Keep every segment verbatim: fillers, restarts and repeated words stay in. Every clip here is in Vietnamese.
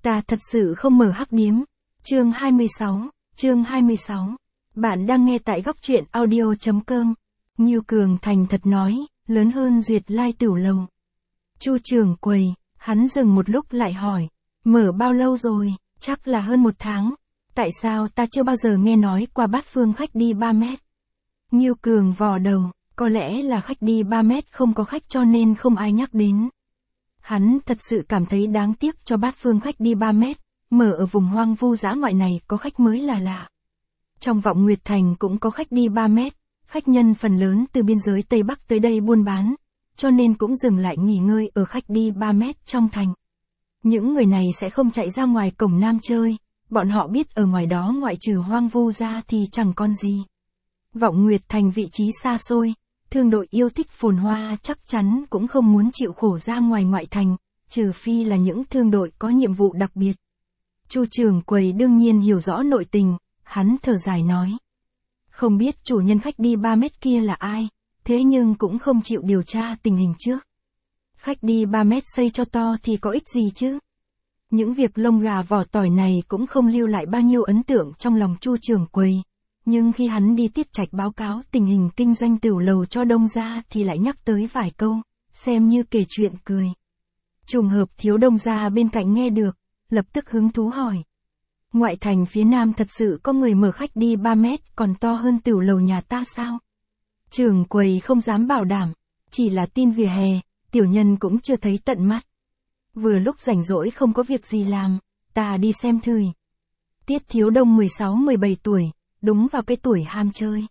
Ta thật sự không mở hắc điếm. Chương hai mươi sáu, chương hai mươi sáu. Bạn đang nghe tại góc truyện audio.com. Ngưu Cường thành thật nói, lớn hơn Duyệt Lai Tửu Lầu. Chu trưởng quầy, hắn dừng một lúc lại hỏi, mở bao lâu rồi? Chắc là hơn một tháng. Tại sao ta chưa bao giờ nghe nói qua Bát Phương khách đi ba mét? Ngưu Cường vò đầu, có lẽ là khách đi ba mét không có khách cho nên không ai nhắc đến. Hắn thật sự cảm thấy đáng tiếc cho Bát Phương khách đi ba mét, mở ở vùng hoang vu dã ngoại này có khách mới là lạ. Trong Vọng Nguyệt Thành cũng có khách đi ba mét, khách nhân phần lớn từ biên giới Tây Bắc tới đây buôn bán, cho nên cũng dừng lại nghỉ ngơi ở khách đi ba mét trong thành. Những người này sẽ không chạy ra ngoài cổng Nam chơi, bọn họ biết ở ngoài đó ngoại trừ hoang vu ra thì chẳng còn gì. Vọng Nguyệt Thành vị trí xa xôi, thương đội yêu thích phồn hoa chắc chắn cũng không muốn chịu khổ ra ngoài ngoại thành, trừ phi là những thương đội có nhiệm vụ đặc biệt. Chu trưởng quầy đương nhiên hiểu rõ nội tình, hắn thở dài nói. Không biết chủ nhân khách đi ba mét kia là ai, thế nhưng cũng không chịu điều tra tình hình trước. Khách đi ba mét xây cho to thì có ích gì chứ? Những việc lông gà vỏ tỏi này cũng không lưu lại bao nhiêu ấn tượng trong lòng Chu trưởng quầy. Nhưng khi hắn đi Tiết Trạch báo cáo tình hình kinh doanh tửu lầu cho Đông gia thì lại nhắc tới vài câu, xem như kể chuyện cười. Trùng hợp thiếu Đông gia bên cạnh nghe được, lập tức hứng thú hỏi. Ngoại thành phía Nam thật sự có người mở khách đi ba mét còn to hơn tửu lầu nhà ta sao? Trưởng quầy không dám bảo đảm, chỉ là tin vỉa hè, tiểu nhân cũng chưa thấy tận mắt. Vừa lúc rảnh rỗi không có việc gì làm, ta đi xem thử. Tiết Thiếu Đông mười sáu mười bảy tuổi, đúng vào cái tuổi ham chơi.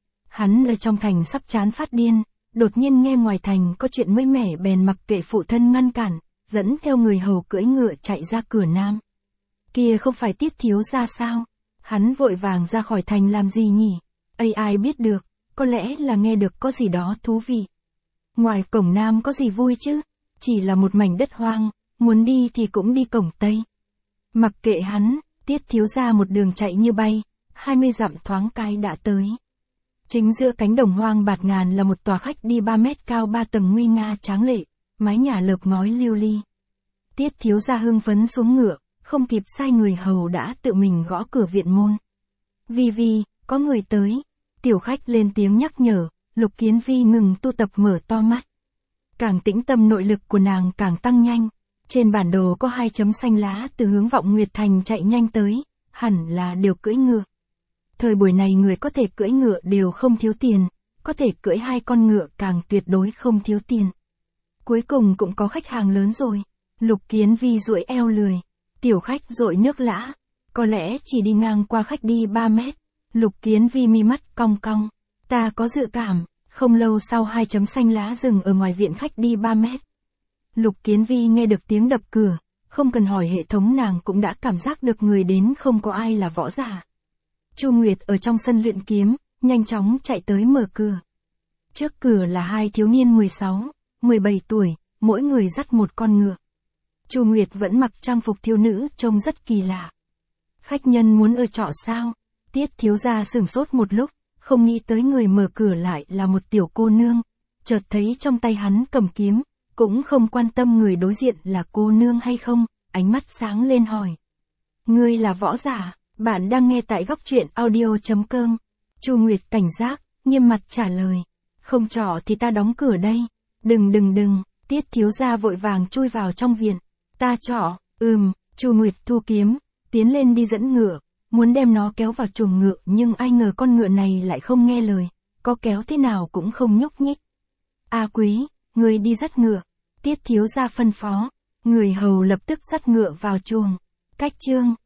Hắn ở trong thành sắp chán phát điên, đột nhiên nghe ngoài thành có chuyện mới mẻ bèn mặc kệ phụ thân ngăn cản, dẫn theo người hầu cưỡi ngựa chạy ra cửa Nam. Kia không phải Tiết thiếu gia sao? Hắn vội vàng ra khỏi thành làm gì nhỉ? Ây ai biết được, có lẽ là nghe được có gì đó thú vị. Ngoài cổng Nam có gì vui chứ? Chỉ là một mảnh đất hoang, muốn đi thì cũng đi cổng Tây. Mặc kệ hắn, Tiết thiếu gia một đường chạy như bay, hai mươi dặm thoáng cái đã tới. Chính giữa cánh đồng hoang bạt ngàn là một tòa khách đi ba mét cao ba tầng nguy nga tráng lệ, mái nhà lợp ngói lưu ly. Tiết thiếu gia hưng phấn xuống ngựa, không kịp sai người hầu đã tự mình gõ cửa viện môn. Vi Vi, có người tới. Tiểu khách lên tiếng nhắc nhở, Lục Kiến Vi ngừng tu tập mở to mắt. Càng tĩnh tâm nội lực của nàng càng tăng nhanh. Trên bản đồ có hai chấm xanh lá từ hướng Vọng Nguyệt Thành chạy nhanh tới, hẳn là đều cưỡi ngựa. Thời buổi này người có thể cưỡi ngựa đều không thiếu tiền, có thể cưỡi hai con ngựa càng tuyệt đối không thiếu tiền. Cuối cùng cũng có khách hàng lớn rồi. Lục Kiến Vi duỗi eo lười. Tiểu khách dội nước lã, có lẽ chỉ đi ngang qua khách đi ba mét. Lục Kiến Vi mi mắt cong cong. Ta có dự cảm, không lâu sau hai chấm xanh lá dừng ở ngoài viện khách đi ba mét. Lục Kiến Vi nghe được tiếng đập cửa, không cần hỏi hệ thống nàng cũng đã cảm giác được người đến không có ai là võ giả. Chu Nguyệt ở trong sân luyện kiếm, nhanh chóng chạy tới mở cửa. Trước cửa là hai thiếu niên mười sáu, mười bảy tuổi, mỗi người dắt một con ngựa. Chu Nguyệt vẫn mặc trang phục thiếu nữ trông rất kỳ lạ. Khách nhân muốn ở trọ sao? Tiết thiếu gia sửng sốt một lúc, không nghĩ tới người mở cửa lại là một tiểu cô nương. Chợt thấy trong tay hắn cầm kiếm, cũng không quan tâm người đối diện là cô nương hay không, ánh mắt sáng lên hỏi. Ngươi là võ giả, bạn đang nghe tại góc truyện audio.com. Chu Nguyệt cảnh giác, nghiêm mặt trả lời. Không trọ thì ta đóng cửa đây. Đừng đừng đừng, Tiết thiếu gia vội vàng chui vào trong viện. Ta trọ, ừm, Chu Nguyệt thu kiếm, tiến lên đi dẫn ngựa, muốn đem nó kéo vào chuồng ngựa nhưng ai ngờ con ngựa này lại không nghe lời, có kéo thế nào cũng không nhúc nhích. A Quý, người đi dắt ngựa, Tiết thiếu gia phân phó, người hầu lập tức dắt ngựa vào chuồng. Cách chương